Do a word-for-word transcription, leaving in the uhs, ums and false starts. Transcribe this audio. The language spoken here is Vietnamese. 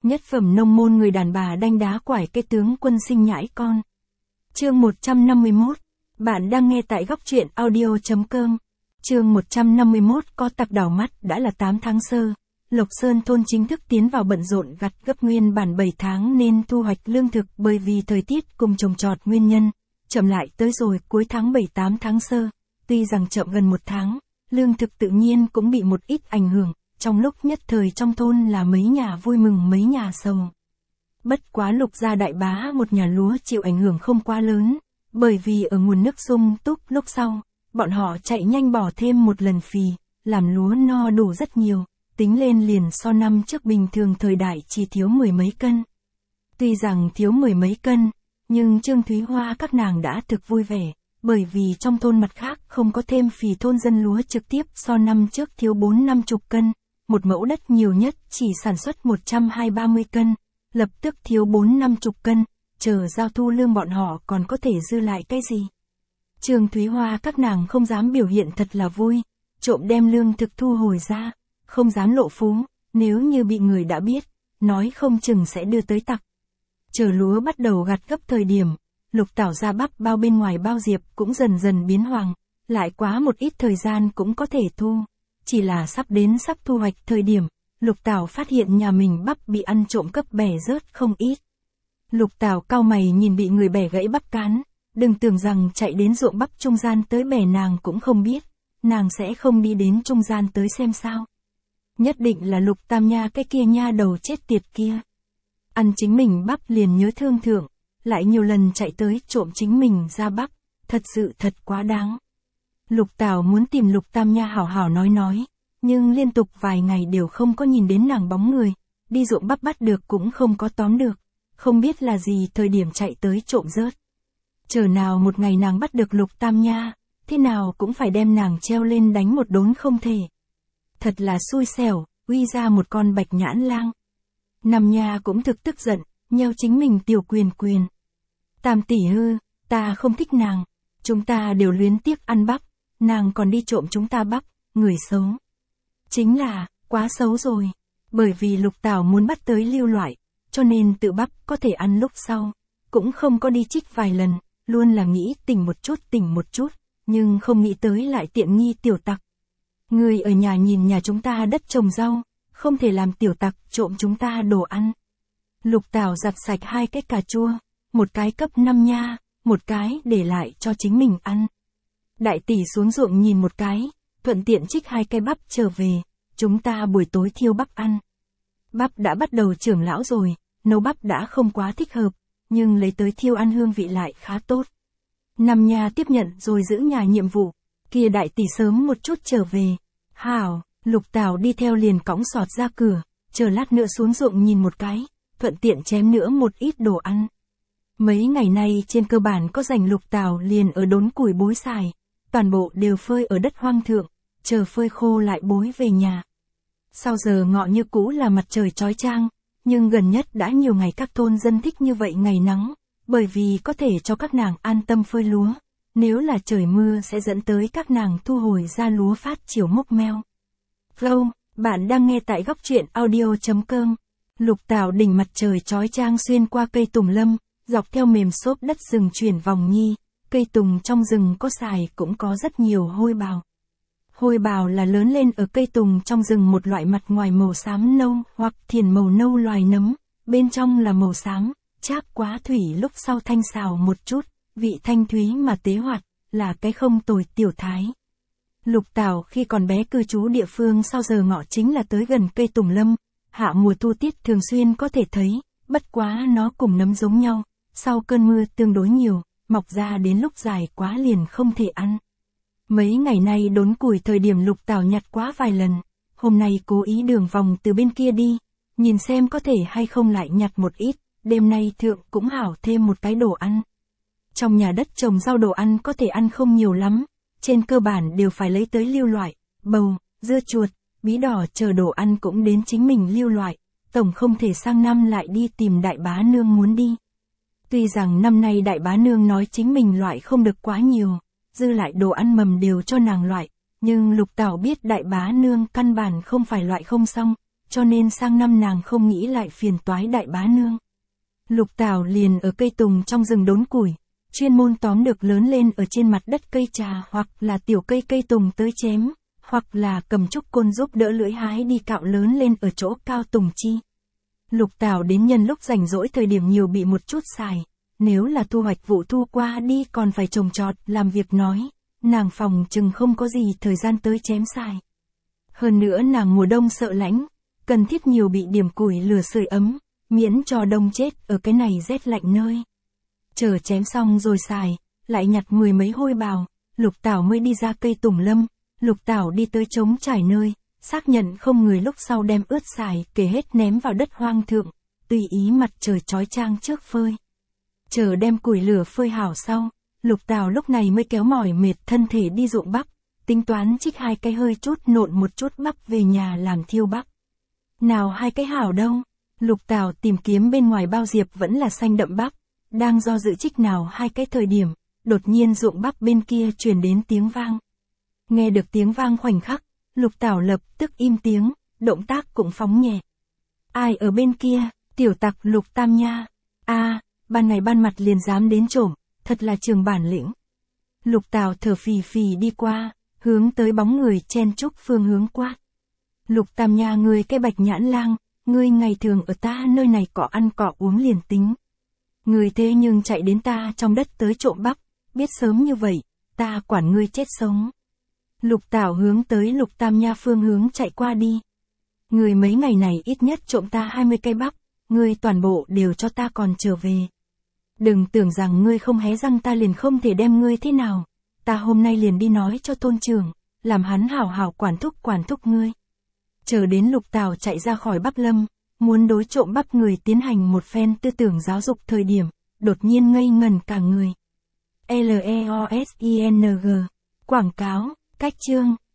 Nhất phẩm nông môn người đàn bà đanh đá quải cái tướng quân sinh nhãi con. Chương một trăm năm mươi mốt. Bạn đang nghe tại góc truyện audio chấm com. Chương một trăm năm mươi mốt. Có tặc đảo mắt. Đã là tám tháng sơ. Lộc Sơn thôn chính thức tiến vào bận rộn gặt gấp nguyên bản bảy tháng nên thu hoạch lương thực bởi vì thời tiết cùng trồng trọt nguyên nhân. Chậm lại tới rồi cuối tháng bảy tám tháng sơ. Tuy rằng chậm gần một tháng, lương thực tự nhiên cũng bị một ít ảnh hưởng. Trong lúc nhất thời trong thôn là mấy nhà vui mừng mấy nhà sầu. Bất quá Lục gia đại bá một nhà lúa chịu ảnh hưởng không quá lớn, bởi vì ở nguồn nước sung túc lúc sau, bọn họ chạy nhanh bỏ thêm một lần phì, làm lúa no đủ rất nhiều, tính lên liền so năm trước bình thường thời đại chỉ thiếu mười mấy cân. Tuy rằng thiếu mười mấy cân, nhưng Trương Thúy Hoa các nàng đã thực vui vẻ, bởi vì trong thôn mặt khác không có thêm phì thôn dân lúa trực tiếp so năm trước thiếu bốn năm chục cân. Một mẫu đất nhiều nhất chỉ sản xuất một trăm hai ba mươi cân, lập tức thiếu bốn năm chục cân, chờ giao thu lương bọn họ còn có thể dư lại cái gì. Trương Thúy Hoa các nàng không dám biểu hiện thật là vui, trộm đem lương thực thu hồi ra, không dám lộ phú, nếu như bị người đã biết, nói không chừng sẽ đưa tới tặc. Chờ lúa bắt đầu gặt gấp thời điểm, Lục Tảo ra bắp bao bên ngoài bao diệp cũng dần dần biến hoàng, lại quá một ít thời gian cũng có thể thu. Chỉ là sắp đến sắp thu hoạch thời điểm, Lục Tảo phát hiện nhà mình bắp bị ăn trộm cắp bẻ rớt không ít. Lục Tảo cau mày nhìn bị người bẻ gãy bắp cán, đừng tưởng rằng chạy đến ruộng bắp trung gian tới bẻ nàng cũng không biết, nàng sẽ không đi đến trung gian tới xem sao. Nhất định là Lục Tam Nha cái kia nha đầu chết tiệt kia. Ăn chính mình bắp liền nhớ thương thượng, lại nhiều lần chạy tới trộm chính mình ra bắp, thật sự thật quá đáng. Lục Tảo muốn tìm Lục Tam Nha hảo hảo nói nói, nhưng liên tục vài ngày đều không có nhìn đến nàng bóng người, đi ruộng bắp bắt được cũng không có tóm được, không biết là gì thời điểm chạy tới trộm rớt. Chờ nào một ngày nàng bắt được Lục Tam Nha, thế nào cũng phải đem nàng treo lên đánh một đốn không thể. Thật là xui xẻo, uy ra một con bạch nhãn lang. Năm Nha cũng thực tức giận, nheo chính mình tiểu quyền quyền. Tam tỷ hư, ta không thích nàng, chúng ta đều luyến tiếc ăn bắp. Nàng còn đi trộm chúng ta bắp, người xấu. Chính là, quá xấu rồi. Bởi vì Lục Tảo muốn bắt tới lưu loại, cho nên tự bắp có thể ăn lúc sau. Cũng không có đi trích vài lần, luôn là nghĩ tỉnh một chút tỉnh một chút, nhưng không nghĩ tới lại tiện nghi tiểu tặc. Người ở nhà nhìn nhà chúng ta đất trồng rau, không thể làm tiểu tặc trộm chúng ta đồ ăn. Lục Tảo giặt sạch hai cái cà chua, một cái cấp năm Nha, một cái để lại cho chính mình ăn. Đại tỷ xuống ruộng nhìn một cái, thuận tiện trích hai cây bắp trở về, chúng ta buổi tối thiêu bắp ăn. Bắp đã bắt đầu trưởng lão rồi, nấu bắp đã không quá thích hợp, nhưng lấy tới thiêu ăn hương vị lại khá tốt. Năm Nha tiếp nhận rồi giữ nhà nhiệm vụ, kia đại tỷ sớm một chút trở về. Hảo, Lục Tảo đi theo liền cõng sọt ra cửa, chờ lát nữa xuống ruộng nhìn một cái, thuận tiện chém nữa một ít đồ ăn. Mấy ngày nay trên cơ bản có rảnh Lục Tảo liền ở đốn củi bối xài. Toàn bộ đều phơi ở đất hoang thượng, chờ phơi khô lại bối về nhà. Sau giờ ngọ như cũ là mặt trời chói chang, nhưng gần nhất đã nhiều ngày các thôn dân thích như vậy ngày nắng, bởi vì có thể cho các nàng an tâm phơi lúa, nếu là trời mưa sẽ dẫn tới các nàng thu hồi ra lúa phát chiều mốc meo. Flow, bạn đang nghe tại góc truyện audio chấm com. Lục Tảo đỉnh mặt trời chói chang xuyên qua cây tùng lâm, dọc theo mềm xốp đất rừng chuyển vòng nhi. Cây tùng trong rừng có xài cũng có rất nhiều hôi bào. Hôi bào là lớn lên ở cây tùng trong rừng một loại mặt ngoài màu xám nâu hoặc thiền màu nâu loài nấm, bên trong là màu xám, chát quá thủy lúc sau thanh xào một chút, vị thanh thúy mà tế hoạt, là cái không tồi tiểu thái. Lục Tảo khi còn bé cư trú địa phương sau giờ ngọ chính là tới gần cây tùng lâm, hạ mùa thu tiết thường xuyên có thể thấy, bất quá nó cùng nấm giống nhau, sau cơn mưa tương đối nhiều. Mọc ra đến lúc dài quá liền không thể ăn. Mấy ngày nay đốn củi thời điểm Lục Tảo nhặt quá vài lần, hôm nay cố ý đường vòng từ bên kia đi, nhìn xem có thể hay không lại nhặt một ít, đêm nay thượng cũng hảo thêm một cái đồ ăn. Trong nhà đất trồng rau đồ ăn có thể ăn không nhiều lắm, trên cơ bản đều phải lấy tới lưu loại, bầu, dưa chuột, bí đỏ chờ đồ ăn cũng đến chính mình lưu loại, tổng không thể sang năm lại đi tìm đại bá nương muốn đi. Tuy rằng năm nay đại bá nương nói chính mình loại không được quá nhiều, dư lại đồ ăn mầm đều cho nàng loại, nhưng Lục Tảo biết đại bá nương căn bản không phải loại không xong, cho nên sang năm nàng không nghĩ lại phiền toái đại bá nương. Lục Tảo liền ở cây tùng trong rừng đốn củi, chuyên môn tóm được lớn lên ở trên mặt đất cây trà hoặc là tiểu cây cây tùng tới chém, hoặc là cầm trúc côn giúp đỡ lưỡi hái đi cạo lớn lên ở chỗ cao tùng chi. Lục Tảo đến nhân lúc rảnh rỗi thời điểm nhiều bị một chút xài, nếu là thu hoạch vụ thu qua đi còn phải trồng trọt làm việc nói, nàng phòng chừng không có gì thời gian tới chém xài. Hơn nữa nàng mùa đông sợ lạnh, cần thiết nhiều bị điểm củi lửa sưởi ấm, miễn cho đông chết ở cái này rét lạnh nơi. Chờ chém xong rồi xài, lại nhặt mười mấy hôi bào, Lục Tảo mới đi ra cây tùng lâm, Lục Tảo đi tới trống trải nơi, xác nhận không người lúc sau đem ướt xài kể hết ném vào đất hoang thượng, tùy ý mặt trời chói chang trước phơi. Chờ đem củi lửa phơi hảo sau, Lục Tảo lúc này mới kéo mỏi mệt thân thể đi ruộng bắp, tính toán trích hai cái hơi chút nộn một chút bắp về nhà làm thiêu bắp. Nào hai cái hảo đâu, Lục Tảo tìm kiếm bên ngoài bao diệp vẫn là xanh đậm bắp, đang do dự trích nào hai cái thời điểm, đột nhiên ruộng bắp bên kia truyền đến tiếng vang. Nghe được tiếng vang khoảnh khắc, Lục Tảo lập tức im tiếng, động tác cũng phóng nhẹ. Ai ở bên kia, tiểu tặc Lục Tam nha, a, ban ngày ban mặt liền dám đến trộm, thật là trường bản lĩnh. Lục Tảo thở phì phì đi qua, hướng tới bóng người chen trúc phương hướng quát. Lục Tam nha, ngươi cái bạch nhãn lang, ngươi ngày thường ở ta nơi này cỏ ăn cỏ uống liền tính. Ngươi thế nhưng chạy đến ta trong đất tới trộm bắp, biết sớm như vậy, ta quản ngươi chết sống. Lục Tảo hướng tới Lục Tam nha phương hướng chạy qua đi. Ngươi mấy ngày này ít nhất trộm ta hai mươi cây bắp, ngươi toàn bộ đều cho ta còn trở về. Đừng tưởng rằng ngươi không hé răng ta liền không thể đem ngươi thế nào, ta hôm nay liền đi nói cho thôn trưởng, làm hắn hảo hảo quản thúc quản thúc ngươi. Chờ đến Lục Tảo chạy ra khỏi bắp lâm, muốn đối trộm bắp người tiến hành một phen tư tưởng giáo dục thời điểm, đột nhiên ngây ngần cả người. L E O S I N G. Quảng cáo, cách chương.